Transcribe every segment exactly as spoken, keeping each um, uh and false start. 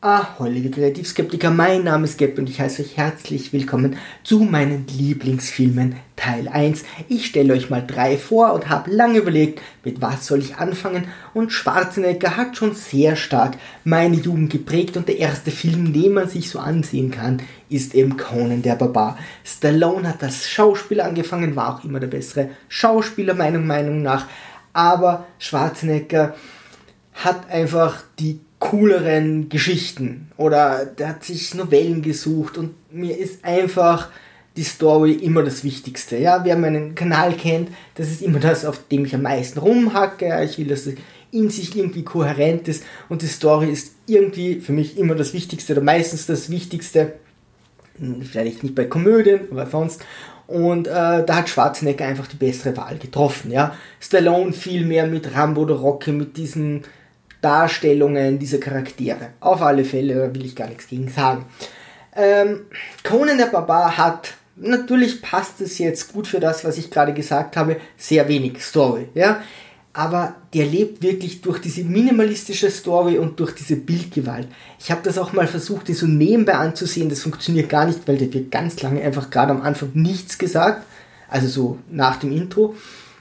Ahoi, liebe Kreativskeptiker, mein Name ist Gab und ich heiße euch herzlich willkommen zu meinen Lieblingsfilmen Teil eins. Ich stelle euch mal drei vor und habe lange überlegt, mit was soll ich anfangen, und Schwarzenegger hat schon sehr stark meine Jugend geprägt und der erste Film, den man sich so ansehen kann, ist eben Conan der Barbar. Stallone hat als Schauspieler angefangen, war auch immer der bessere Schauspieler meiner Meinung nach, aber Schwarzenegger hat einfach die cooleren Geschichten oder der hat sich Novellen gesucht und mir ist einfach die Story immer das Wichtigste. Ja, wer meinen Kanal kennt, das ist immer das, auf dem ich am meisten rumhacke. Ja, ich will, dass es in sich irgendwie kohärent ist und die Story ist irgendwie für mich immer das Wichtigste oder meistens das Wichtigste. Vielleicht nicht bei Komödien, aber sonst. Und äh, da hat Schwarzenegger einfach die bessere Wahl getroffen. Ja, Stallone viel mehr mit Rambo oder Rocky, mit diesen Darstellungen dieser Charaktere. Auf alle Fälle, da will ich gar nichts gegen sagen. Ähm, Conan der Barbar hat, natürlich passt es jetzt gut für das, was ich gerade gesagt habe, sehr wenig Story, ja, aber der lebt wirklich durch diese minimalistische Story und durch diese Bildgewalt. Ich habe das auch mal versucht, den so nebenbei anzusehen, das funktioniert gar nicht, weil der wird ganz lange einfach gerade am Anfang nichts gesagt, also so nach dem Intro,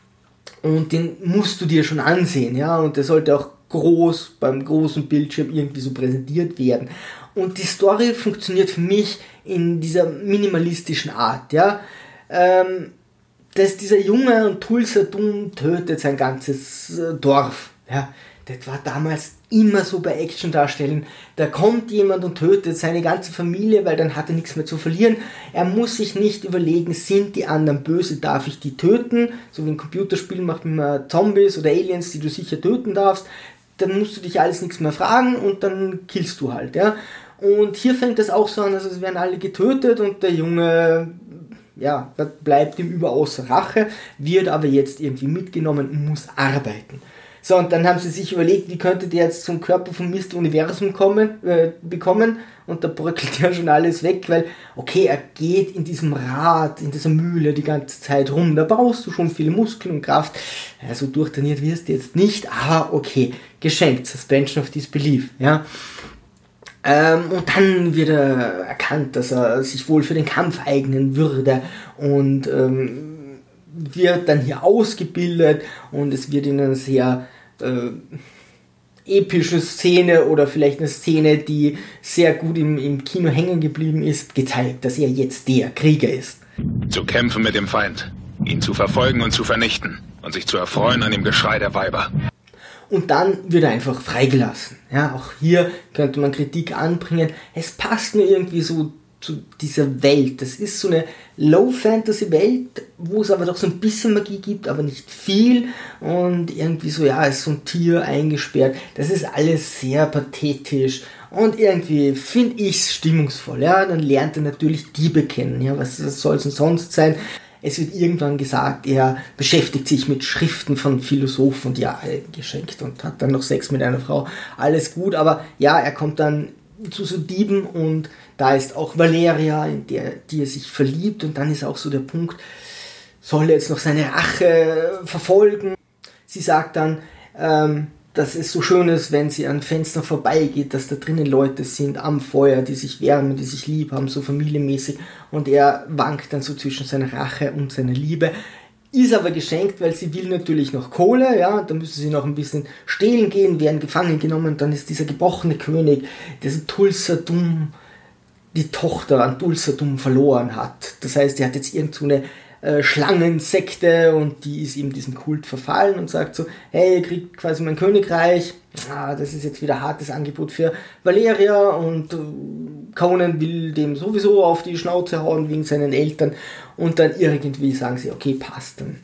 und den musst du dir schon ansehen, ja, und der sollte auch groß, beim großen Bildschirm irgendwie so präsentiert werden. Und die Story funktioniert für mich in dieser minimalistischen Art, ja. Ähm, dass dieser Junge und Tulsa Doom tötet sein ganzes äh, Dorf, ja. Das war damals immer so bei Action-Darstellen. Da kommt jemand und tötet seine ganze Familie, weil dann hat er nichts mehr zu verlieren. Er muss sich nicht überlegen, sind die anderen böse, darf ich die töten? So wie ein Computerspiel macht man Zombies oder Aliens, die du sicher töten darfst. Dann musst du dich alles nichts mehr fragen und dann killst du halt, ja. Und hier fängt das auch so an, also es werden alle getötet und der Junge, ja, bleibt ihm überaus Rache, wird aber jetzt irgendwie mitgenommen und muss arbeiten. So, und dann haben sie sich überlegt, wie könnte der jetzt zum Körper vom Mister Universum kommen, äh, bekommen, und da bröckelt ja schon alles weg, weil, okay, er geht in diesem Rad, in dieser Mühle die ganze Zeit rum, da brauchst du schon viel Muskeln und Kraft, ja, so durchtrainiert wirst du jetzt nicht, aber okay, geschenkt, Suspension of Disbelief, ja. Ähm, und dann wird er erkannt, dass er sich wohl für den Kampf eignen würde und ähm, wird dann hier ausgebildet und es wird in einer sehr äh, epische Szene oder vielleicht eine Szene, die sehr gut im, im Kino hängen geblieben ist, gezeigt, dass er jetzt der Krieger ist. Zu kämpfen mit dem Feind, ihn zu verfolgen und zu vernichten und sich zu erfreuen an dem Geschrei der Weiber. Und dann wird er einfach freigelassen. Ja, auch hier könnte man Kritik anbringen. Es passt nur irgendwie so zu dieser Welt. Das ist so eine Low-Fantasy-Welt, wo es aber doch so ein bisschen Magie gibt, aber nicht viel. Und irgendwie so, ja, ist so ein Tier eingesperrt. Das ist alles sehr pathetisch. Und irgendwie finde ich es stimmungsvoll. Ja, dann lernt er natürlich Diebe kennen. Ja, was, was soll es denn sonst sein? Es wird irgendwann gesagt, er beschäftigt sich mit Schriften von Philosophen und ja, geschenkt und hat dann noch Sex mit einer Frau. Alles gut, aber ja, er kommt dann zu so Dieben und da ist auch Valeria, in der die er sich verliebt, und dann ist auch so der Punkt, soll er jetzt noch seine Rache verfolgen? Sie sagt dann, ähm, dass es so schön ist, wenn sie an Fenstern vorbeigeht, dass da drinnen Leute sind am Feuer, die sich wärmen, die sich lieb haben, so familienmäßig, und er wankt dann so zwischen seiner Rache und seiner Liebe. Ist aber geschenkt, weil sie will natürlich noch Kohle, ja, da müssen sie noch ein bisschen stehlen gehen, werden gefangen genommen, dann ist dieser gebrochene König, dieser Tulsa Doom, die Tochter an Tulsa Doom verloren hat. Das heißt, er hat jetzt irgend so eine äh, Schlangensekte und die ist ihm diesem Kult verfallen und sagt so, hey, ihr kriegt quasi mein Königreich, ah, das ist jetzt wieder ein hartes Angebot für Valeria, und äh, Conan will dem sowieso auf die Schnauze hauen wegen seinen Eltern, und dann irgendwie sagen sie, okay, passt, dann,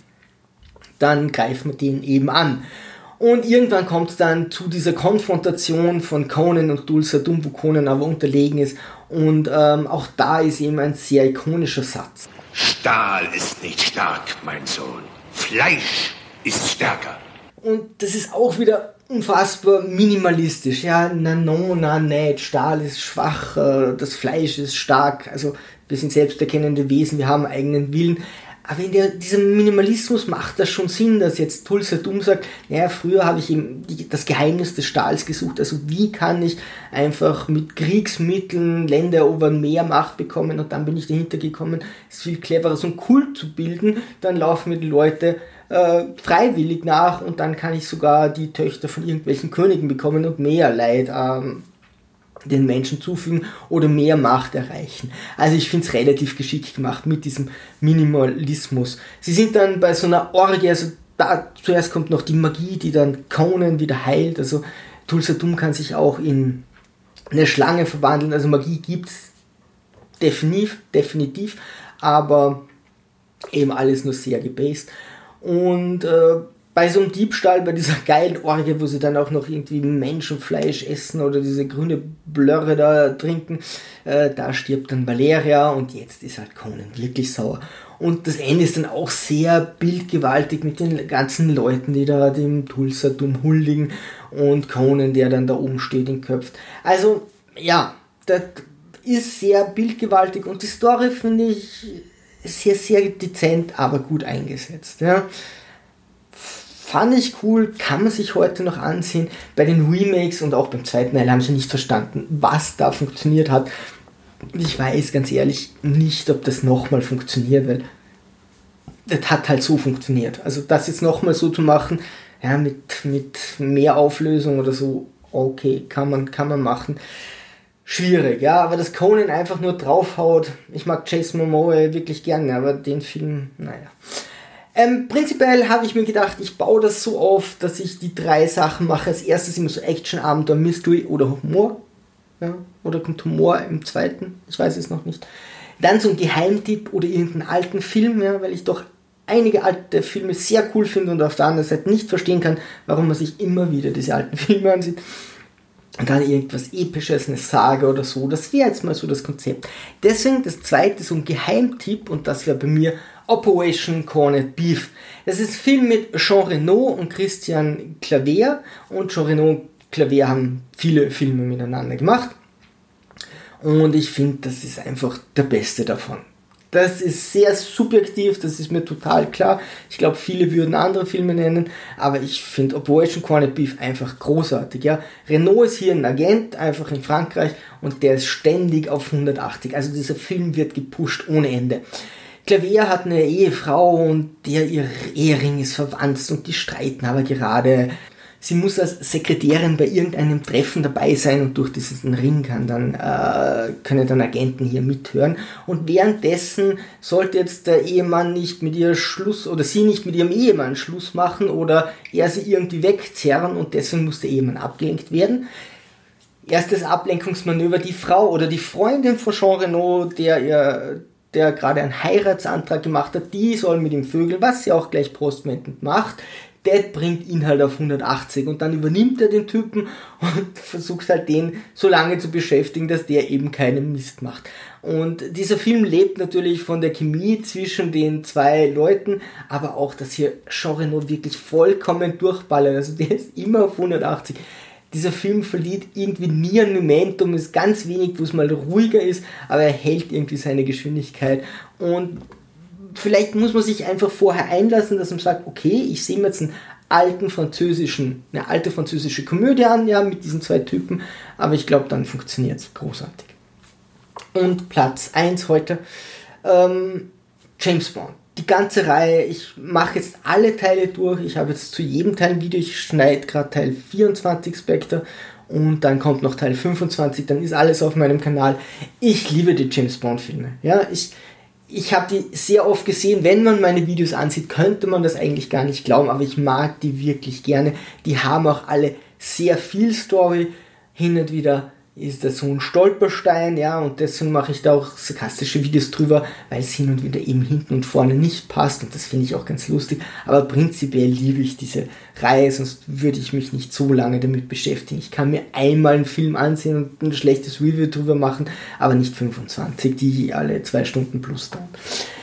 dann greifen wir den eben an. Und irgendwann kommt es dann zu dieser Konfrontation von Conan und Tulsa Doom, wo Conan aber unterlegen ist, und ähm, auch da ist eben ein sehr ikonischer Satz. Stahl ist nicht stark, mein Sohn. Fleisch ist stärker. Und das ist auch wieder unfassbar minimalistisch. Ja, na no, na nicht, Stahl ist schwach, das Fleisch ist stark. Also wir sind selbsterkennende Wesen, wir haben eigenen Willen. Aber in der, dieser Minimalismus macht das schon Sinn, dass jetzt Tulsa Doom sagt, naja, früher habe ich eben die, das Geheimnis des Stahls gesucht, also wie kann ich einfach mit Kriegsmitteln Länder erobern, mehr Macht bekommen, und dann bin ich dahinter gekommen, es ist viel cleverer, so einen Kult zu bilden, dann laufen mir die Leute äh, freiwillig nach und dann kann ich sogar die Töchter von irgendwelchen Königen bekommen und mehr Leid ähm, den Menschen zufügen oder mehr Macht erreichen. Also ich finde es relativ geschickt gemacht mit diesem Minimalismus. Sie sind dann bei so einer Orgie, also da zuerst kommt noch die Magie, die dann Conan wieder heilt, also Tulsa Doom kann sich auch in eine Schlange verwandeln, also Magie gibt es definitiv, definitiv, aber eben alles nur sehr gebased. Und äh, bei so einem Diebstahl, bei dieser geilen Orgie, wo sie dann auch noch irgendwie Menschenfleisch essen oder diese grüne Blöre da trinken, äh, da stirbt dann Valeria und jetzt ist halt Conan wirklich sauer. Und das Ende ist dann auch sehr bildgewaltig mit den ganzen Leuten, die da dem Tulsa Doom huldigen und Conan, der dann da oben steht und köpft. Also, ja, das ist sehr bildgewaltig und die Story finde ich sehr, sehr dezent, aber gut eingesetzt, ja. Fand ich cool, kann man sich heute noch ansehen. Bei den Remakes und auch beim zweiten Teil haben sie nicht verstanden, was da funktioniert hat. Ich weiß ganz ehrlich nicht, ob das nochmal funktioniert, weil das hat halt so funktioniert. Also das jetzt nochmal so zu machen, ja, mit, mit mehr Auflösung oder so, okay, kann man, kann man machen. Schwierig, ja, aber dass Conan einfach nur draufhaut, ich mag Jason Momoa wirklich gerne, aber den Film, naja. Ähm, prinzipiell habe ich mir gedacht, ich baue das so auf, dass ich die drei Sachen mache. Als erstes immer so Action, Abenteuer, Mystery oder Humor. Ja, oder kommt Humor im zweiten? Ich weiß es noch nicht. Dann so ein Geheimtipp oder irgendeinen alten Film, ja, weil ich doch einige alte Filme sehr cool finde und auf der anderen Seite nicht verstehen kann, warum man sich immer wieder diese alten Filme ansieht. Und dann irgendwas Episches, eine Sage oder so. Das wäre jetzt mal so das Konzept. Deswegen das zweite, so ein Geheimtipp, und das wäre bei mir Operation Corned Beef. Das ist ein Film mit Jean Reno und Christian Clavier. Und Jean Reno und Clavier haben viele Filme miteinander gemacht. Und ich finde, das ist einfach der beste davon. Das ist sehr subjektiv, das ist mir total klar. Ich glaube, viele würden andere Filme nennen, aber ich finde Operation Corned Beef einfach großartig. Ja? Renault ist hier ein Agent, einfach in Frankreich, und der ist ständig auf hundertachtzig. Also dieser Film wird gepusht ohne Ende. Clavier hat eine Ehefrau und der ihr Ehering ist verwandt und die streiten aber gerade. Sie muss als Sekretärin bei irgendeinem Treffen dabei sein und durch diesen Ring kann dann, äh, können dann Agenten hier mithören. Und währenddessen sollte jetzt der Ehemann nicht mit ihr Schluss oder sie nicht mit ihrem Ehemann Schluss machen oder er sie irgendwie wegzerren und deswegen muss der Ehemann abgelenkt werden. Erstes Ablenkungsmanöver, die Frau oder die Freundin von Jean Reno, der ihr der gerade einen Heiratsantrag gemacht hat, die soll mit ihm vögeln, was sie auch gleich postwendend macht. Das bringt ihn halt auf hundertachtzig und dann übernimmt er den Typen und versucht halt den so lange zu beschäftigen, dass der eben keinen Mist macht. Und dieser Film lebt natürlich von der Chemie zwischen den zwei Leuten, aber auch, dass hier Jean Reno wirklich vollkommen durchballert, also der ist immer auf hundertachtzig. Dieser Film verliert irgendwie nie ein Momentum, ist ganz wenig, wo es mal ruhiger ist, aber er hält irgendwie seine Geschwindigkeit. Und vielleicht muss man sich einfach vorher einlassen, dass man sagt, okay, ich sehe mir jetzt einen alten französischen, eine alte französische Komödie an, ja, mit diesen zwei Typen, aber ich glaube, dann funktioniert es großartig. Und Platz eins heute, ähm, James Bond. Die ganze Reihe, ich mache jetzt alle Teile durch, ich habe jetzt zu jedem Teil ein Video, ich schneide gerade Teil vierundzwanzig Spectre und dann kommt noch Teil fünfundzwanzig, dann ist alles auf meinem Kanal. Ich liebe die James Bond Filme, ja, ich, ich habe die sehr oft gesehen, wenn man meine Videos ansieht, könnte man das eigentlich gar nicht glauben, aber ich mag die wirklich gerne, die haben auch alle sehr viel Story, hin und wieder ist das so ein Stolperstein, ja, und deswegen mache ich da auch sarkastische Videos drüber, weil es hin und wieder eben hinten und vorne nicht passt und das finde ich auch ganz lustig, aber prinzipiell liebe ich diese Reihe, sonst würde ich mich nicht so lange damit beschäftigen. Ich kann mir einmal einen Film ansehen und ein schlechtes Review drüber machen, aber nicht fünfundzwanzig, die alle zwei Stunden plus dauern.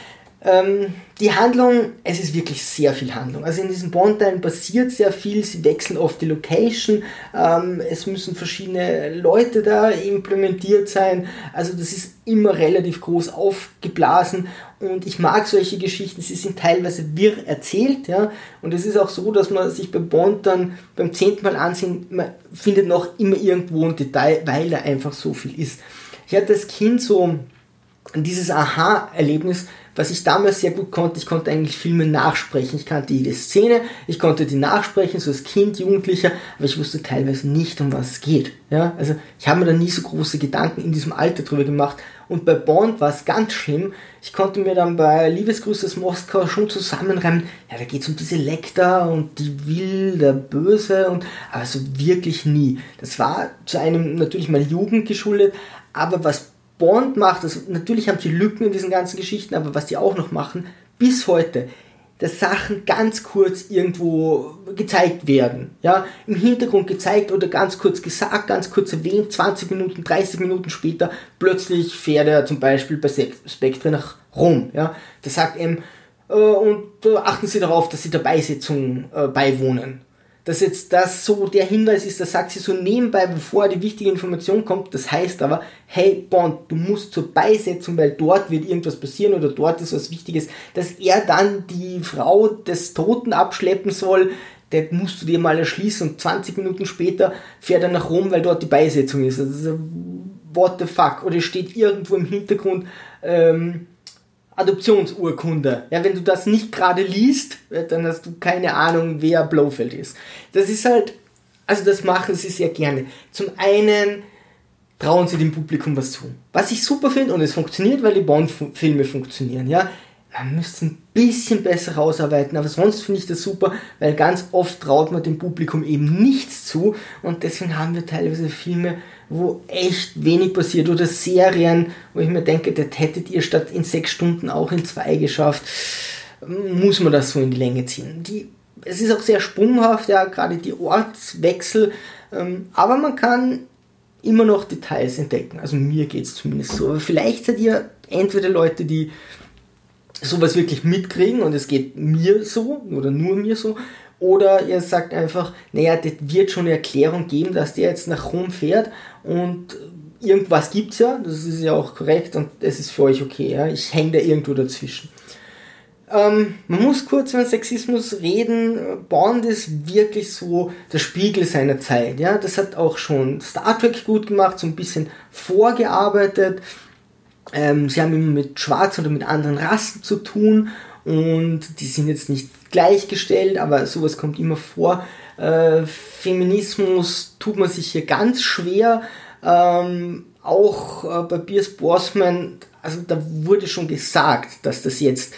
Ähm, die Handlung, es ist wirklich sehr viel Handlung. Also in diesen Bond-Teilen passiert sehr viel, sie wechseln oft die Location, ähm, es müssen verschiedene Leute da implementiert sein, also das ist immer relativ groß aufgeblasen und ich mag solche Geschichten, sie sind teilweise wirr erzählt, ja, und es ist auch so, dass man sich bei Bond dann beim zehnten Mal ansehen, man findet noch immer irgendwo ein Detail, weil da einfach so viel ist. Ich hatte als Kind so dieses Aha-Erlebnis, was ich damals sehr gut konnte, ich konnte eigentlich Filme nachsprechen. Ich kannte jede Szene, ich konnte die nachsprechen, so als Kind, Jugendlicher, aber ich wusste teilweise nicht, um was es geht. Ja? Also ich habe mir da nie so große Gedanken in diesem Alter drüber gemacht. Und bei Bond war es ganz schlimm. Ich konnte mir dann bei Liebesgrüße aus Moskau schon zusammenreimen, ja, da geht es um diese Lecter und die will, der Böse, und aber so wirklich nie. Das war zu einem natürlich meiner Jugend geschuldet, aber was Bond macht, also natürlich haben sie Lücken in diesen ganzen Geschichten, aber was die auch noch machen, bis heute, dass Sachen ganz kurz irgendwo gezeigt werden, ja, im Hintergrund gezeigt oder ganz kurz gesagt, ganz kurz erwähnt, zwanzig Minuten, dreißig Minuten später, plötzlich fährt er zum Beispiel bei Spectre nach Rom, ja, da sagt er, äh, und äh, achten Sie darauf, dass Sie der Beisetzung äh, beiwohnen. Dass jetzt das so der Hinweis ist, das sagt sie so nebenbei, bevor die wichtige Information kommt. Das heißt aber, hey Bond, du musst zur Beisetzung, weil dort wird irgendwas passieren oder dort ist was Wichtiges, dass er dann die Frau des Toten abschleppen soll, das musst du dir mal erschließen, und zwanzig Minuten später fährt er nach Rom, weil dort die Beisetzung ist. Also, what the fuck? Oder steht irgendwo im Hintergrund ähm, Adoptionsurkunde. Ja, wenn du das nicht gerade liest, dann hast du keine Ahnung, wer Blofeld ist. Das ist halt, also das machen sie sehr gerne. Zum einen trauen sie dem Publikum was zu. Was ich super finde, und es funktioniert, weil die Bond-Filme funktionieren, ja. Man müsste ein bisschen besser rausarbeiten, aber sonst finde ich das super, weil ganz oft traut man dem Publikum eben nichts zu, und deswegen haben wir teilweise Filme, wo echt wenig passiert, oder Serien, wo ich mir denke, das hättet ihr statt in sechs Stunden auch in zwei geschafft. Muss man das so in die Länge ziehen. Die, es ist auch sehr sprunghaft, ja, gerade die Ortswechsel, ähm, aber man kann immer noch Details entdecken. Also mir geht es zumindest so. Aber vielleicht seid ihr entweder Leute, die sowas wirklich mitkriegen und es geht mir so oder nur mir so, oder ihr sagt einfach, naja, das wird schon eine Erklärung geben, dass der jetzt nach Rom fährt und irgendwas gibt's ja, das ist ja auch korrekt und es ist für euch okay, ja? Ich hänge da irgendwo dazwischen. Ähm, man muss kurz über Sexismus reden. Bond ist wirklich so der Spiegel seiner Zeit, ja, das hat auch schon Star Trek gut gemacht, so ein bisschen vorgearbeitet. Ähm, sie haben immer mit Schwarz oder mit anderen Rassen zu tun und die sind jetzt nicht gleichgestellt, aber sowas kommt immer vor. Äh, Feminismus tut man sich hier ganz schwer. Ähm, auch äh, bei Pierce Brosnan, also da wurde schon gesagt, dass das jetzt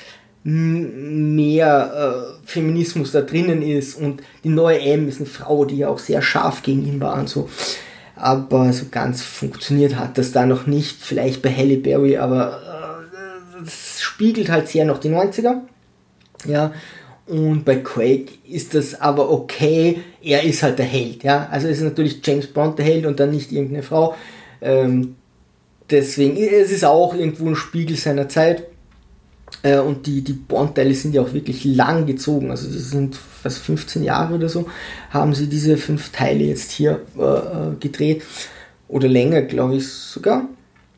m- mehr äh, Feminismus da drinnen ist, und die neue M ist eine Frau, die ja auch sehr scharf gegen ihn war und so. Aber so ganz funktioniert hat das da noch nicht, vielleicht bei Halle Berry, aber es äh, spiegelt halt sehr noch die neunziger. Ja, und bei Craig ist das aber okay, er ist halt der Held, ja, also ist natürlich James Bond der Held und dann nicht irgendeine Frau. Ähm, deswegen, es ist auch irgendwo ein Spiegel seiner Zeit. Äh, und die, die Bond-Teile sind ja auch wirklich lang gezogen, also sie sind fast fünfzehn Jahre oder so, haben sie diese fünf Teile jetzt hier äh, gedreht, oder länger, glaube ich sogar.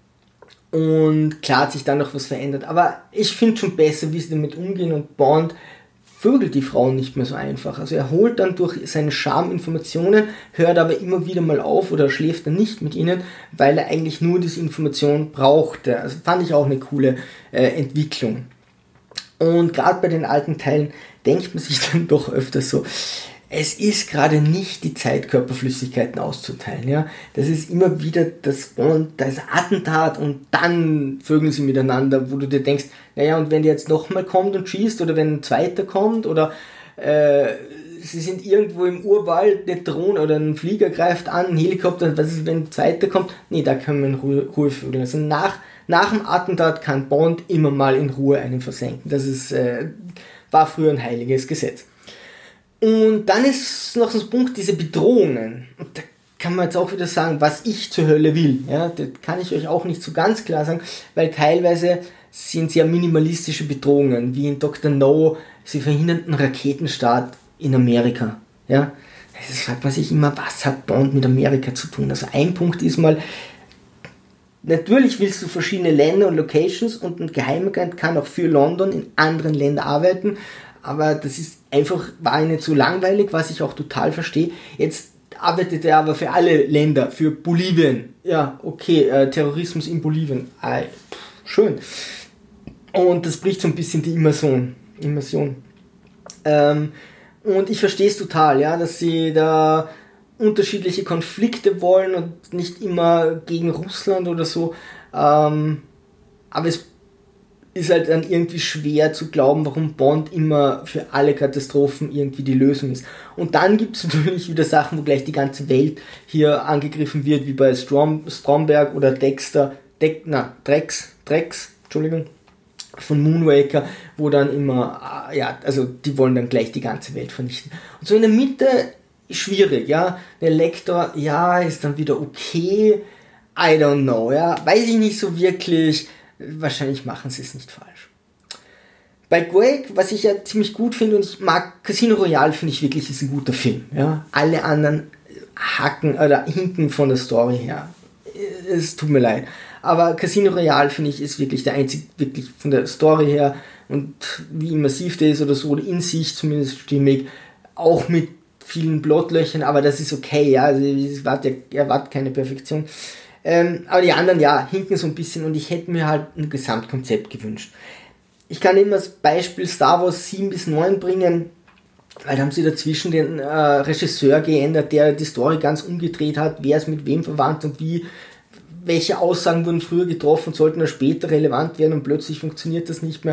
Und klar hat sich dann noch was verändert, aber ich finde schon besser, wie sie damit umgehen, und Bond vögelt die Frauen nicht mehr so einfach. Also er holt dann durch seinen Charme Informationen, hört aber immer wieder mal auf oder schläft dann nicht mit ihnen, weil er eigentlich nur diese Information brauchte. Also fand ich auch eine coole äh, Entwicklung. Und gerade bei den alten Teilen denkt man sich dann doch öfters so, es ist gerade nicht die Zeit, Körperflüssigkeiten auszuteilen. Ja? Das ist immer wieder das Bond, das Attentat, und dann vögeln sie miteinander, wo du dir denkst, naja, und wenn der jetzt nochmal kommt und schießt, oder wenn ein zweiter kommt, oder äh, sie sind irgendwo im Urwald, eine Drohne oder ein Flieger greift an, ein Helikopter, was ist, wenn ein zweiter kommt? Nee, da können wir in Ruhe, Ruhe vögeln. Also nach, nach dem Attentat kann Bond immer mal in Ruhe einen versenken. Das ist, äh, war früher ein heiliges Gesetz. Und dann ist noch so ein Punkt, diese Bedrohungen. Und da kann man jetzt auch wieder sagen, was ich zur Hölle will. Ja, das kann ich euch auch nicht so ganz klar sagen, weil teilweise sind sehr minimalistische Bedrohungen, wie in Doktor No, sie verhindern einen Raketenstart in Amerika. Ja? Also fragt man sich immer, was hat Bond mit Amerika zu tun? Also ein Punkt ist mal, natürlich willst du verschiedene Länder und Locations und ein Geheimagent kann auch für London in anderen Ländern arbeiten, aber das ist einfach, war nicht so langweilig, was ich auch total verstehe. Jetzt arbeitet er aber für alle Länder, für Bolivien. Ja, okay, äh, Terrorismus in Bolivien. Ah, pff, schön. Und das bricht so ein bisschen die Immersion. Immersion. Ähm, und ich verstehe es total, ja, dass sie da unterschiedliche Konflikte wollen und nicht immer gegen Russland oder so. Ähm, aber es ist halt dann irgendwie schwer zu glauben, warum Bond immer für alle Katastrophen irgendwie die Lösung ist. Und dann gibt es natürlich wieder Sachen, wo gleich die ganze Welt hier angegriffen wird, wie bei Strom, Stromberg oder Dexter, Deck, na, Drex, Drex, Entschuldigung, von Moonraker, wo dann immer, ja, also die wollen dann gleich die ganze Welt vernichten. Und so in der Mitte schwierig, ja, der Lektor, ja, ist dann wieder okay, I don't know, ja, weiß ich nicht so wirklich. Wahrscheinlich machen sie es nicht falsch. Bei Quake, was ich ja ziemlich gut finde, und ich mag Casino Royale, finde ich wirklich, ist ein guter Film. Ja? Alle anderen hacken oder hinken von der Story her. Es tut mir leid. Aber Casino Royale, finde ich, ist wirklich der einzige, wirklich von der Story her und wie immersiv der ist oder so, oder in sich zumindest stimmig, auch mit vielen Plotlöchern, aber das ist okay, ja, also ich erwarte keine Perfektion. Ähm, aber die anderen, ja, hinken so ein bisschen und ich hätte mir halt ein Gesamtkonzept gewünscht. Ich kann immer als Beispiel Star Wars sieben bis neun bringen, weil da haben sie dazwischen den äh, Regisseur geändert, der die Story ganz umgedreht hat, wer ist mit wem verwandt und wie, welche Aussagen wurden früher getroffen, sollten da später relevant werden und plötzlich funktioniert das nicht mehr.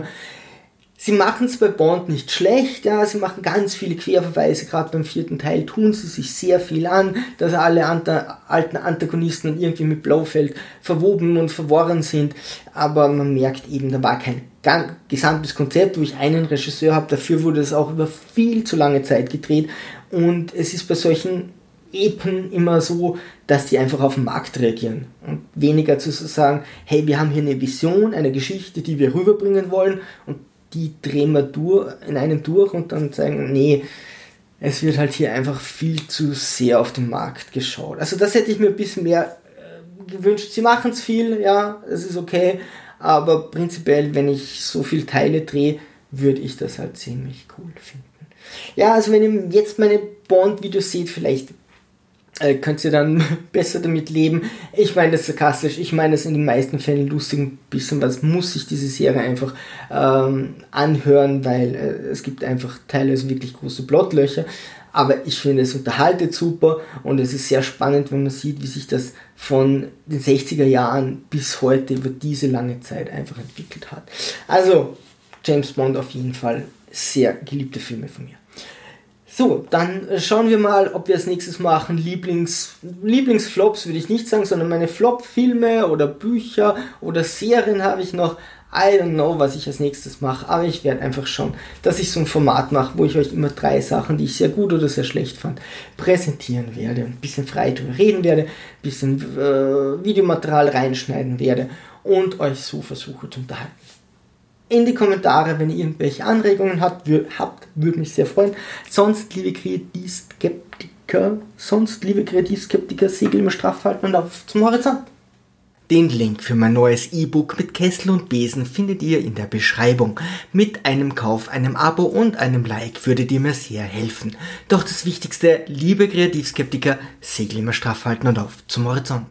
Sie machen es bei Bond nicht schlecht, ja, sie machen ganz viele Querverweise, gerade beim vierten Teil tun sie sich sehr viel an, dass alle anta- alten Antagonisten irgendwie mit Blofeld verwoben und verworren sind, aber man merkt eben, da war kein ganz gesamtes Konzept, wo ich einen Regisseur habe, dafür wurde es auch über viel zu lange Zeit gedreht und es ist bei solchen Epen immer so, dass die einfach auf den Markt reagieren und weniger zu sagen, hey, wir haben hier eine Vision, eine Geschichte, die wir rüberbringen wollen und die drehen wir durch, in einen durch und dann sagen, nee, es wird halt hier einfach viel zu sehr auf den Markt geschaut. Also das hätte ich mir ein bisschen mehr äh, gewünscht. Sie machen es viel, ja, es ist okay, aber prinzipiell, wenn ich so viele Teile drehe, würde ich das halt ziemlich cool finden. Ja, also wenn ihr jetzt meine Bond-Videos seht, vielleicht äh, könnt ihr dann besser damit leben. Ich meine das sarkastisch, ich meine das in den meisten Fällen lustig, ein bisschen was muss sich diese Serie einfach ähm, anhören, weil äh, es gibt einfach teilweise wirklich große Plotlöcher, aber ich finde, es unterhaltet super und es ist sehr spannend, wenn man sieht, wie sich das von den sechziger Jahren bis heute über diese lange Zeit einfach entwickelt hat. Also, James Bond auf jeden Fall sehr geliebte Filme von mir. So, dann schauen wir mal, ob wir als nächstes machen. Lieblings, Lieblingsflops würde ich nicht sagen, sondern meine Flop-Filme oder Bücher oder Serien habe ich noch. I don't know, was ich als nächstes mache, aber ich werde einfach schauen, dass ich so ein Format mache, wo ich euch immer drei Sachen, die ich sehr gut oder sehr schlecht fand, präsentieren werde. Ein bisschen frei drüber reden werde, ein bisschen äh, Videomaterial reinschneiden werde und euch so versuche zu unterhalten. In die Kommentare, wenn ihr irgendwelche Anregungen habt, wür- habt würde mich sehr freuen. Sonst, liebe Kreativskeptiker, sonst, liebe Kreativskeptiker, Segel immer straff halten und auf zum Horizont. Den Link für mein neues E-Book mit Kessel und Besen findet ihr in der Beschreibung. Mit einem Kauf, einem Abo und einem Like würdet ihr mir sehr helfen. Doch das Wichtigste, liebe Kreativskeptiker, Segel immer straff halten und auf zum Horizont.